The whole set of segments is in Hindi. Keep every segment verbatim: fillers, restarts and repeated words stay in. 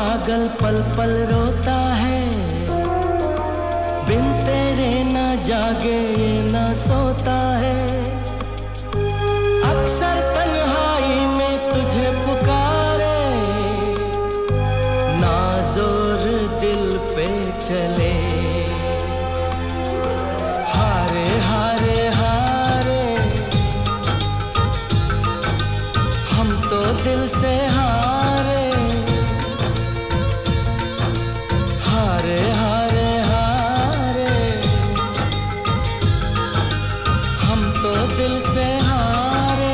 पागल पल पल रोता है, बिन तेरे ना जागे ना सोता है। अक्सर तन्हाई में तुझे पुकारे, ना जोर दिल पे चले। हारे हारे हारे हम तो दिल से हारे, हारे हारे हारे हम तो दिल से हारे।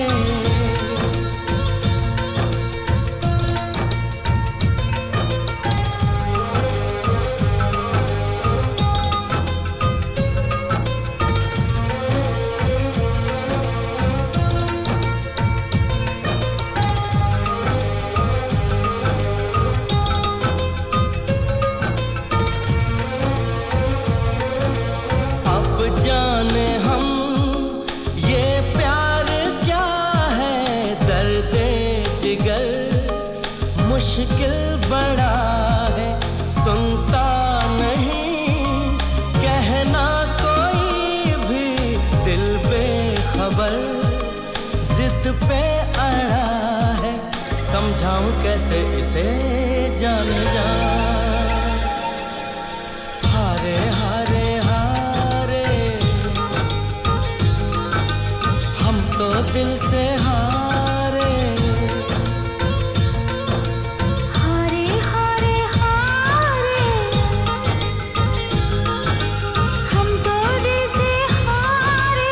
जाने हम ये प्यार क्या है, दर्द जिगर मुश्किल बड़ा है। सुनता नहीं कहना कोई भी, दिल बेखबर जिद पे अड़ा है। समझाऊं कैसे इसे जान जा, हारे हारे तो दिल से हारे, हारे हारे हारे हम तो दिल से हारे।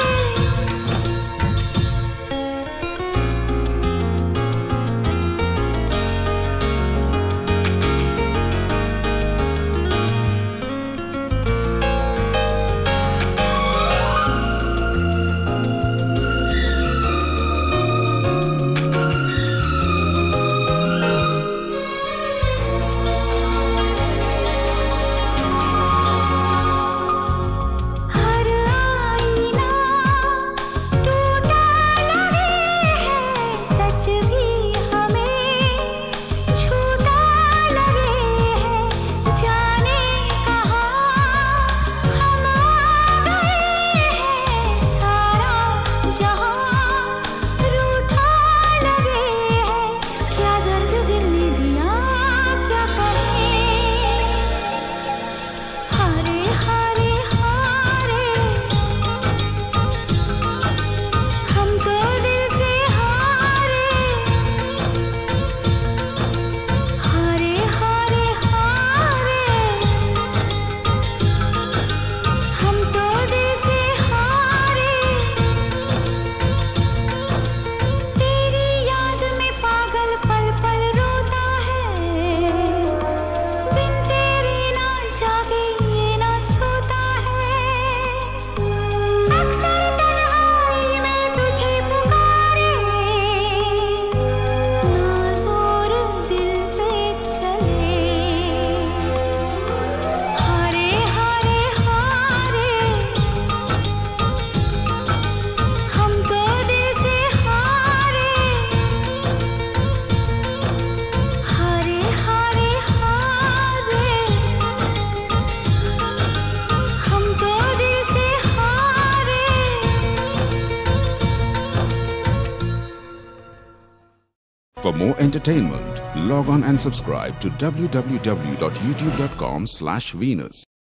For more entertainment, log on and subscribe to w w w dot youtube dot com slash Venus.